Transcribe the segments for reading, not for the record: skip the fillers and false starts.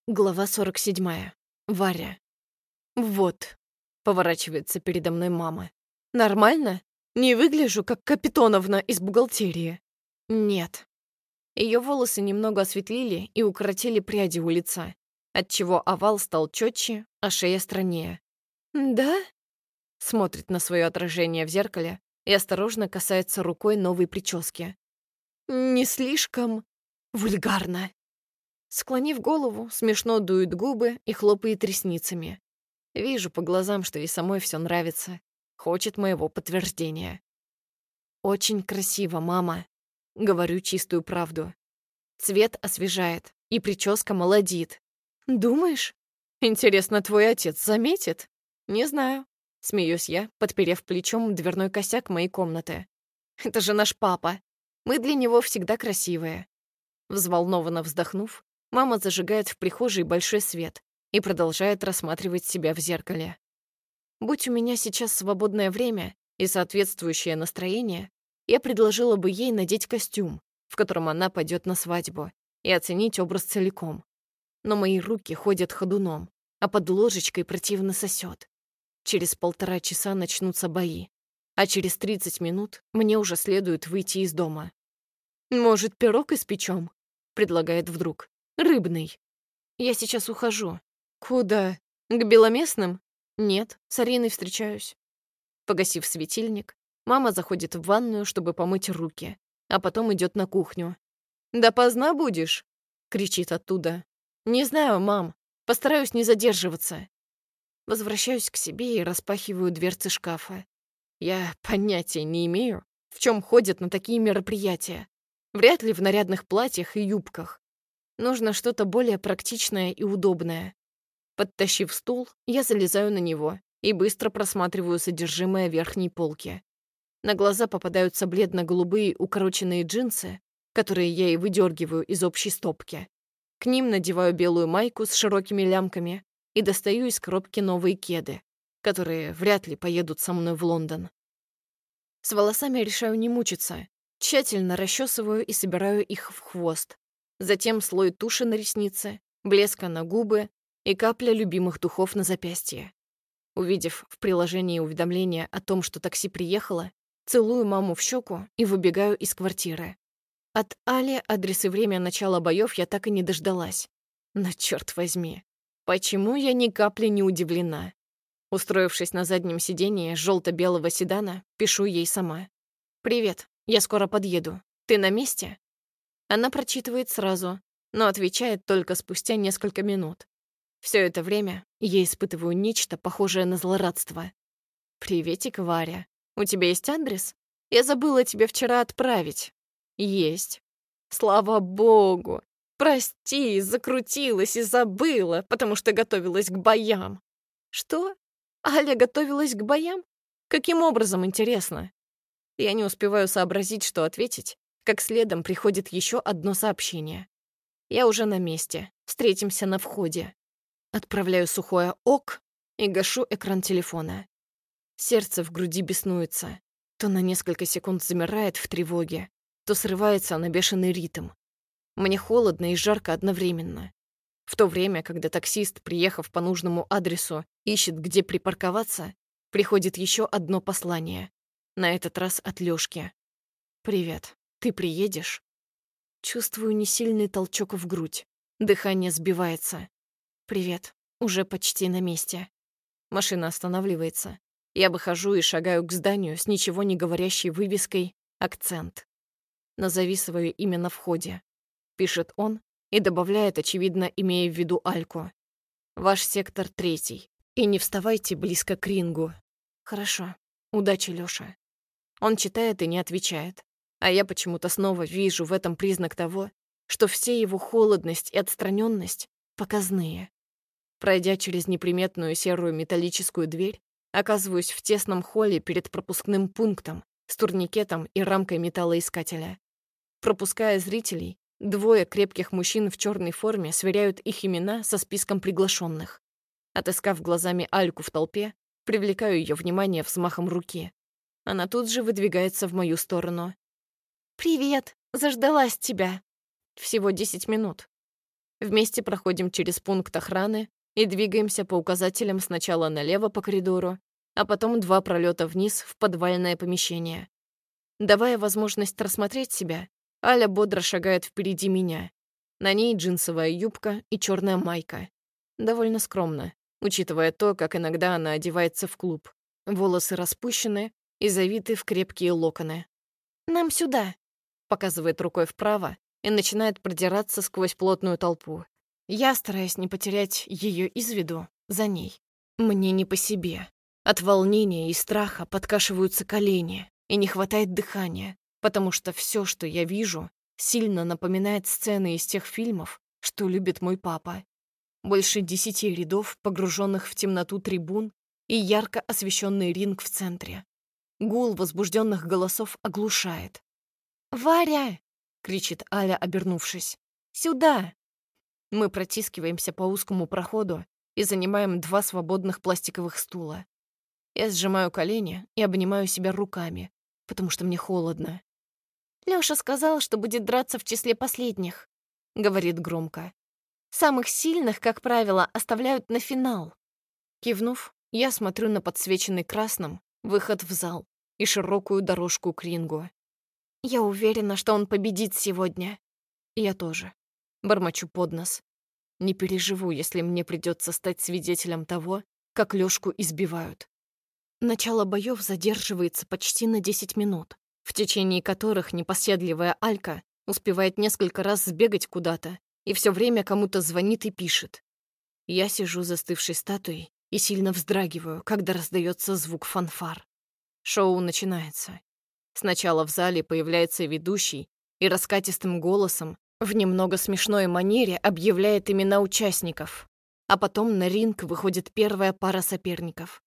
Глава 47. Варя. «Вот», — поворачивается передо мной мама. «Нормально? Не выгляжу, как Капитоновна из бухгалтерии?» «Нет». Ее волосы немного осветлили и укоротили пряди у лица, отчего овал стал четче, а шея стройнее. «Да?» Смотрит на свое отражение в зеркале и осторожно касается рукой новой прически. «Не слишком вульгарно». Склонив голову, смешно дует губы и хлопает ресницами. Вижу по глазам, что ей самой все нравится. Хочет моего подтверждения. «Очень красиво, мама», — говорю чистую правду. Цвет освежает, и прическа молодит. «Думаешь? Интересно, твой отец заметит?» «Не знаю», — смеюсь я, подперев плечом дверной косяк моей комнаты. «Это же наш папа. Мы для него всегда красивые». Взволнованно вздохнув, мама зажигает в прихожей большой свет и продолжает рассматривать себя в зеркале. Будь у меня сейчас свободное время и соответствующее настроение, я предложила бы ей надеть костюм, в котором она пойдет на свадьбу, и оценить образ целиком. Но мои руки ходят ходуном, а под ложечкой противно сосет. Через 1,5 часа начнутся бои, а через 30 минут мне уже следует выйти из дома. «Может, пирог испечем?» — предлагает вдруг. «Рыбный. Я сейчас ухожу». «Куда? К Беломестным?» «Нет, с Ариной встречаюсь». Погасив светильник, мама заходит в ванную, чтобы помыть руки, а потом идет на кухню. «Допоздна будешь?» — кричит оттуда. «Не знаю, мам. Постараюсь не задерживаться». Возвращаюсь к себе и распахиваю дверцы шкафа. Я понятия не имею, в чем ходят на такие мероприятия. Вряд ли в нарядных платьях и юбках. Нужно что-то более практичное и удобное. Подтащив стул, я залезаю на него и быстро просматриваю содержимое верхней полки. На глаза попадаются бледно-голубые укороченные джинсы, которые я и выдергиваю из общей стопки. К ним надеваю белую майку с широкими лямками и достаю из коробки новые кеды, которые вряд ли поедут со мной в Лондон. С волосами решаю не мучиться. Тщательно расчесываю и собираю их в хвост. Затем слой туши на ресницы, блеска на губы и капля любимых духов на запястье. Увидев в приложении уведомление о том, что такси приехало, целую маму в щеку и выбегаю из квартиры. От Али адрес и время начала боев я так и не дождалась. Но черт возьми, почему я ни капли не удивлена? Устроившись на заднем сидении желто-белого седана, пишу ей сама. «Привет, я скоро подъеду. Ты на месте?» Она прочитывает сразу, но отвечает только спустя несколько минут. Все это время я испытываю нечто похожее на злорадство. «Приветик, Варя. У тебя есть адрес? Я забыла тебе вчера отправить». «Есть». «Слава богу! Прости, закрутилась и забыла, потому что готовилась к боям». «Что? Аля готовилась к боям? Каким образом, интересно?» Я не успеваю сообразить, что ответить, как следом приходит еще одно сообщение. «Я уже на месте. Встретимся на входе». Отправляю сухое «ок» и гашу экран телефона. Сердце в груди беснуется. То на несколько секунд замирает в тревоге, то срывается на бешеный ритм. Мне холодно и жарко одновременно. В то время, когда таксист, приехав по нужному адресу, ищет, где припарковаться, приходит еще одно послание. На этот раз от Лёшки. «Привет. Ты приедешь?» Чувствую несильный толчок в грудь. Дыхание сбивается. «Привет. Уже почти на месте». Машина останавливается. Я выхожу и шагаю к зданию с ничего не говорящей вывеской «Акцент». «Назови свое имя на входе», — пишет он и добавляет, очевидно, имея в виду Альку. «Ваш сектор 3. И не вставайте близко к рингу». «Хорошо. Удачи, Лёша». Он читает и не отвечает. А я почему-то снова вижу в этом признак того, что все его холодность и отстраненность показные. Пройдя через неприметную серую металлическую дверь, оказываюсь в тесном холле перед пропускным пунктом с турникетом и рамкой металлоискателя. Пропуская зрителей, 2 крепких мужчин в черной форме сверяют их имена со списком приглашенных. Отыскав глазами Альку в толпе, привлекаю ее внимание взмахом руки. Она тут же выдвигается в мою сторону. «Привет! Заждалась тебя!» «Всего 10 минут». Вместе проходим через пункт охраны и двигаемся по указателям сначала налево по коридору, а потом 2 пролета вниз в подвальное помещение. Давая возможность рассмотреть себя, Аля бодро шагает впереди меня. На ней джинсовая юбка и черная майка. Довольно скромно, учитывая то, как иногда она одевается в клуб. Волосы распущены и завиты в крепкие локоны. «Нам сюда», — показывает рукой вправо и начинает продираться сквозь плотную толпу. Я, стараясь не потерять ее из виду, за ней. Мне не по себе. От волнения и страха подкашиваются колени, и не хватает дыхания, потому что все, что я вижу, сильно напоминает сцены из тех фильмов, что любит мой папа. Больше 10 рядов, погруженных в темноту трибун, и ярко освещенный ринг в центре. Гул возбужденных голосов оглушает. «Варя!» — кричит Аля, обернувшись. «Сюда!» Мы протискиваемся по узкому проходу и занимаем 2 свободных пластиковых стула. Я сжимаю колени и обнимаю себя руками, потому что мне холодно. «Лёша сказал, что будет драться в числе последних», — говорит громко. «Самых сильных, как правило, оставляют на финал». Кивнув, я смотрю на подсвеченный красным выход в зал и широкую дорожку к рингу. Я уверена, что он победит сегодня. Я тоже. Бормочу под нос. Не переживу, если мне придется стать свидетелем того, как Лёшку избивают. Начало боёв задерживается почти на 10 минут, в течение которых непоседливая Алька успевает несколько раз сбегать куда-то и все время кому-то звонит и пишет. Я сижу застывшей статуей и сильно вздрагиваю, когда раздается звук фанфар. Шоу начинается. Сначала в зале появляется ведущий и раскатистым голосом в немного смешной манере объявляет имена участников, а потом на ринг выходит первая пара соперников.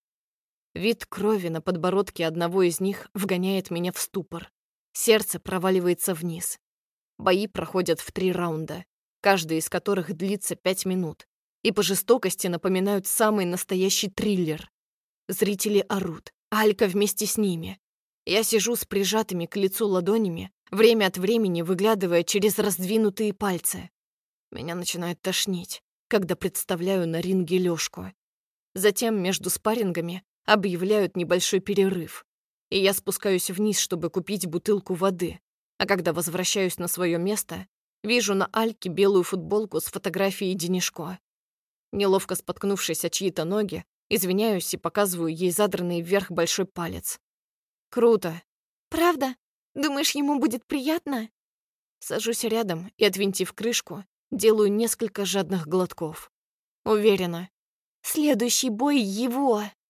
Вид крови на подбородке одного из них вгоняет меня в ступор. Сердце проваливается вниз. Бои проходят в 3 раунда, каждый из которых длится 5 минут, и по жестокости напоминают самый настоящий триллер. Зрители орут, Алька вместе с ними. Я сижу с прижатыми к лицу ладонями, время от времени выглядывая через раздвинутые пальцы. Меня начинает тошнить, когда представляю на ринге Лёшку. Затем между спаррингами объявляют небольшой перерыв, и я спускаюсь вниз, чтобы купить бутылку воды, а когда возвращаюсь на свое место, вижу на Альке белую футболку с фотографией Денишко. Неловко споткнувшись о чьи-то ноги, извиняюсь и показываю ей задранный вверх большой палец. Круто. Правда? Думаешь, ему будет приятно? Сажусь рядом и, отвинтив крышку, делаю несколько жадных глотков. Уверена. Следующий бой его.